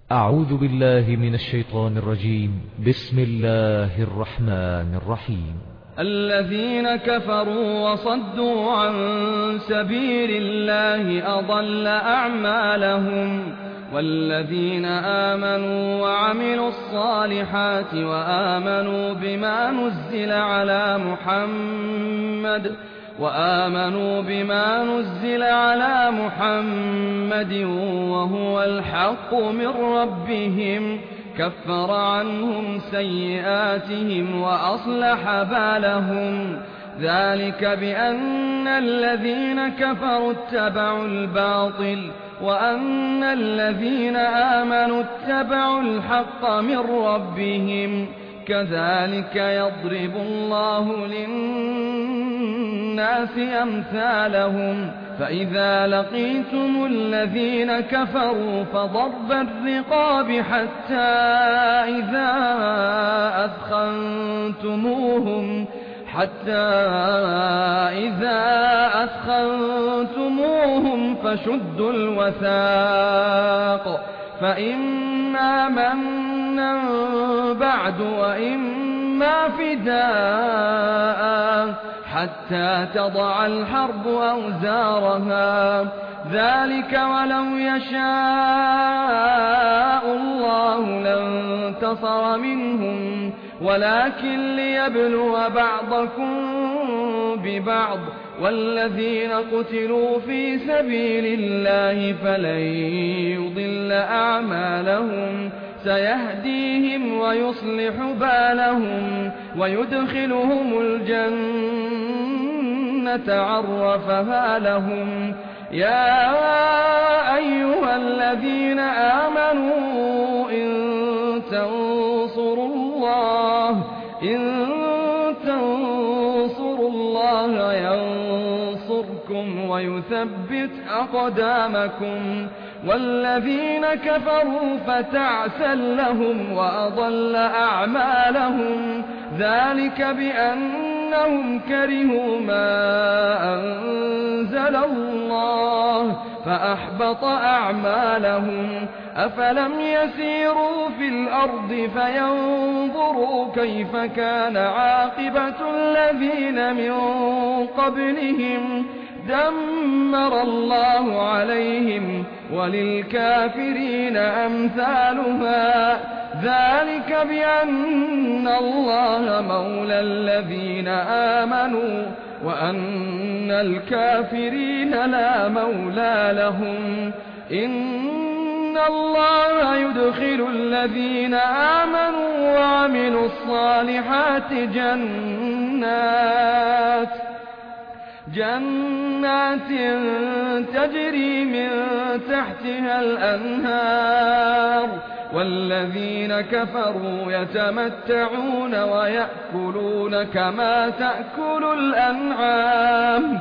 أعوذ بالله من الشيطان الرجيم. بسم الله الرحمن الرحيم. الذين كفروا وصدوا عن سبيل الله أضل أعمالهم والذين آمنوا وعملوا الصالحات وآمنوا بما نزل على محمد وهو الحق من ربهم كفر عنهم سيئاتهم وأصلح بالهم ذلك بأن الذين كفروا اتبعوا الباطل وأن الذين آمنوا اتبعوا الحق من ربهم كذلك يضرب الله للناس أمثالهم فإذا لقيتم الذين كفروا فضرب الرقاب حتى إذا أثخنتموهم فشدوا الوثاق فإما منا بعد وإما فداء حتى تضع الحرب أوزارها ذلك ولو يشاء الله لانتصر منهم ولكن ليبلو بعضكم ببعض والذين قتلوا في سبيل الله فلن يضل أعمالهم سيهديهم ويصلح بالهم ويدخلهم الجنة عرفها لهم يا أيها الذين آمنوا إن تنصروا الله ينصركم ويثبت أقدامكم والذين كفروا فتعسا لهم وأضل أعمالهم ذلك بأنهم كرهوا ما أنزل الله فأحبط أعمالهم أفلم يسيروا في الأرض فينظروا كيف كان عاقبة الذين من قبلهم دمر الله عليهم وللكافرين أمثالها ذلك بأن الله مولى الذين آمنوا وأن الكافرين لا مولى لهم إن الله يدخل الذين آمنوا وعملوا الصالحات جنات تجري من تحتها الأنهار والذين كفروا يتمتعون ويأكلون كما تأكل الأنعام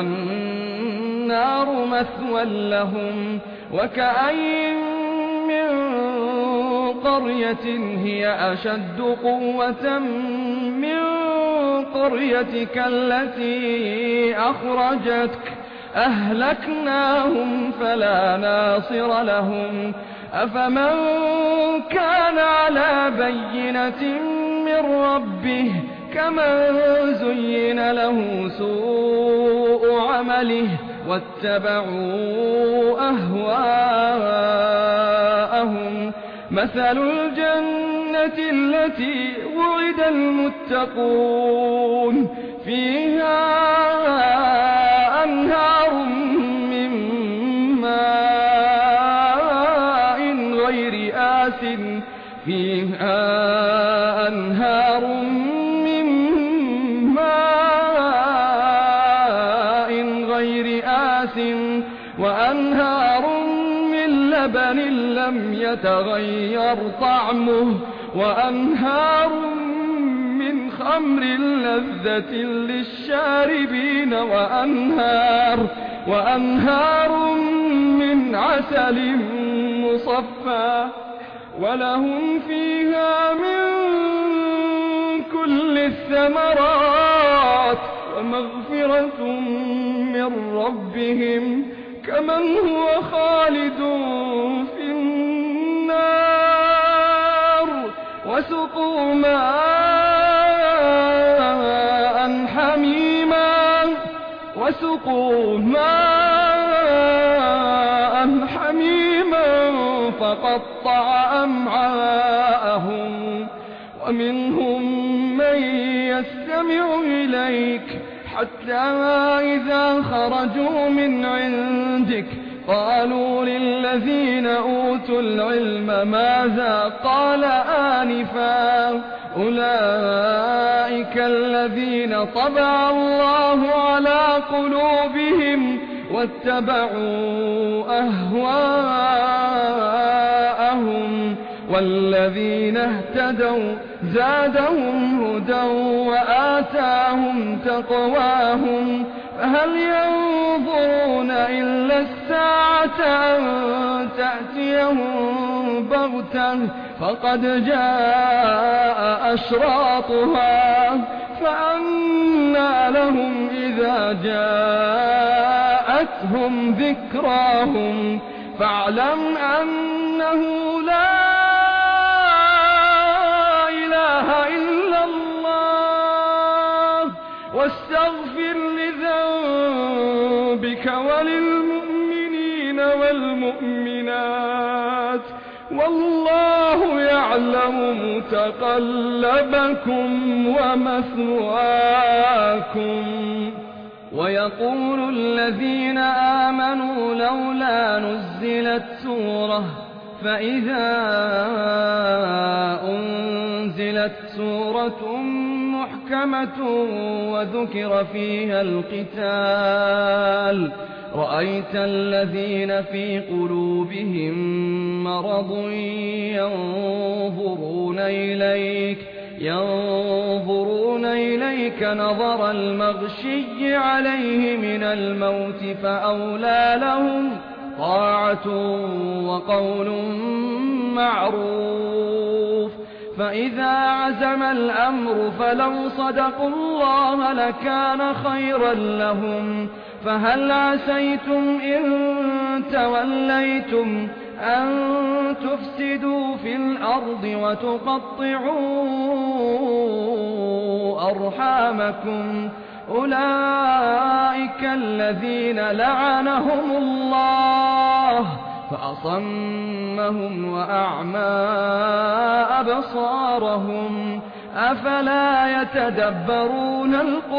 والنار مثوى لهم وكأين من قرية هي أشد قوة من قريتك التي أخرجتك أهلكناهم فلا ناصر لهم أفمن كان على بينة من ربه كمن زين له سوء عمله واتبعوا أهواءهم مثل الجنة التي وعد المتقون فيها أنهار من ماء غير آسٍ وأنهار من لبن لم يتغير طعمه وأنهار من خمر لذة للشاربين وأنهار من عسل مصفى ولهم فيها من كل الثمرات ومغفرة من ربهم كمن هو خالد في النار وسقوا ماء حميما فقطع أمعاءهم ومنهم من يستمع إليك حتى إذا خرجوا من عندك قالوا للذين أوتوا العلم ماذا قال آنفا أولئك الذين طبع الله على قلوبهم واتبعوا أهواءهم والذين اهتدوا زادهم هدى وآتاهم تقواهم فهل ينظرون إلا الساعة أن تأتيهم بغتة فقد جاء أشراطها فأنى لهم إذا جاءتهم ذكراهم فاعلم أنه لا إله إلا الله واستغفر لذنبك وللمؤمنين والمؤمنات والله يعلم متقلبكم ومثواكم. ويقول الذين آمنوا لولا نزلت سورة فإذا أنزلت سورة محكمة وذكر فيها القتال رأيت الذين في قلوبهم مرض ينظرون إليك نظر المغشي عليه من الموت فأولى لهم طاعة وقول معروف. فإذا عزم الأمر فلو صدقوا الله لكان خيرا لهم. فهل عسيتم إن توليتم أن تفسدوا في الأرض وتقطعوا أرحامكم أولئك الذين لعنهم الله فأصمهم وأعمى أبصارهم أفلا يتدبرون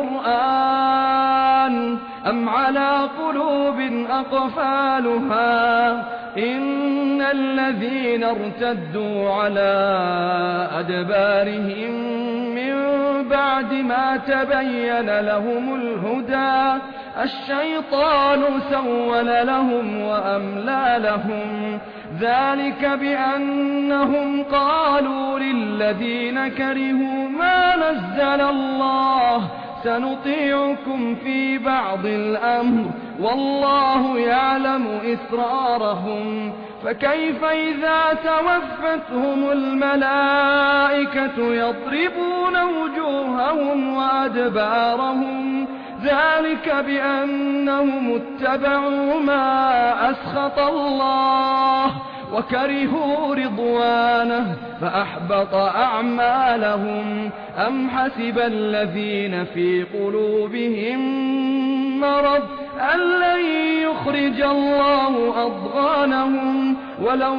القرآن أم على قلوب أقفالها إن الذين ارتدوا على أدبارهم من بعد ما تبين لهم الهدى الشيطان سول لهم وأملى لهم ذلك بأنهم قالوا للذين كرهوا ما نزل الله سنطيعكم في بعض الأمر والله يعلم إسرارهم. فكيف إذا توفتهم الملائكة يضربون وجوههم وأدبارهم ذلك بأنهم اتبعوا ما أسخط الله وكرهوا رضوانه فأحبط أعمالهم. أم حسب الذين في قلوبهم مرض أن لن يخرج الله أضغانهم ولو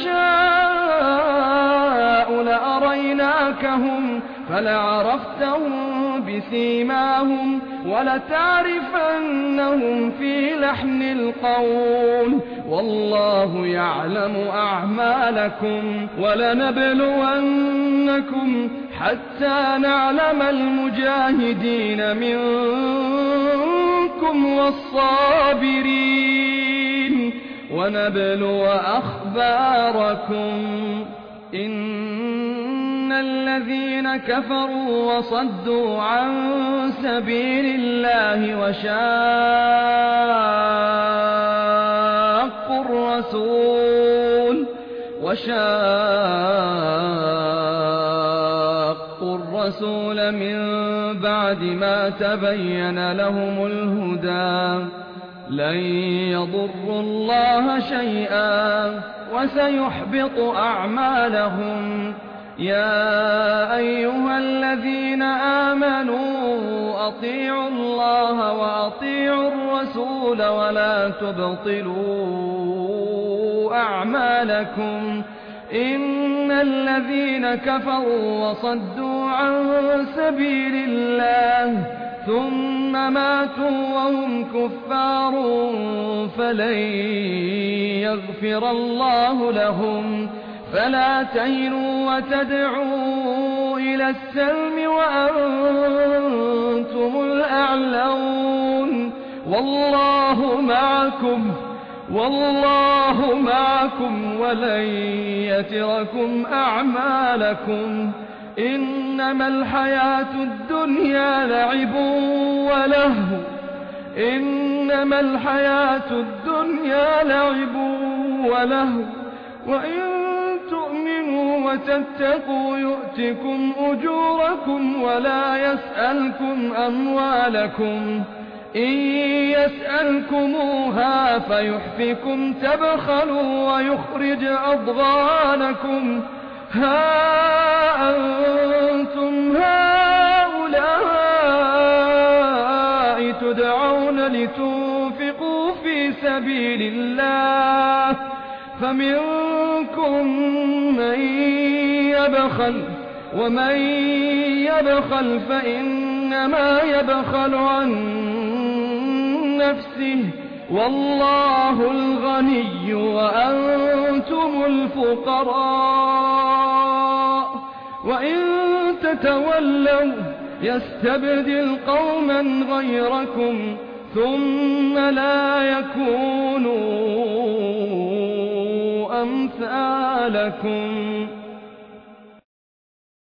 نشاء لأريناكهم فلعرفتهم بسيماهم ولتعرفنهم في لحن القول والله يعلم أعمالكم ولنبلونكم حتى نعلم المجاهدين منكم والصابرين ونبلو أخباركم. إن الذين كفروا وصدوا عن سبيل الله وشاقوا الرسول من بعد ما تبين لهم الهدى لن يضروا الله شيئا وسيحبط أعمالهم. يا أيها الذين آمنوا أطيعوا الله وأطيعوا الرسول ولا تبطلوا أعمالكم إن الذين كفروا وصدوا عن سبيل الله ثم ماتوا وهم كفار فلن يغفر الله لهم فلا تهنوا وتدعوا إلى السلم وأنتم الأعلون والله معكم ولن يتركم أعمالكم إنما الحياة الدنيا لعب ولهو وإن تؤمنوا وتتقوا يؤتكم أجوركم ولا يسألكم أموالكم إن يسألكموها فيحفكم تبخلوا ويخرج أضغانكم ها أنتم هؤلاء تدعون لتنفقوا في سبيل الله فمنكم من يبخل ومن يبخل فإنما يبخل عن نفسه والله الغني وأنتم الفقراء وإن تتولوا يستبدل قوما غيركم ثم لا يكونوا أمثالكم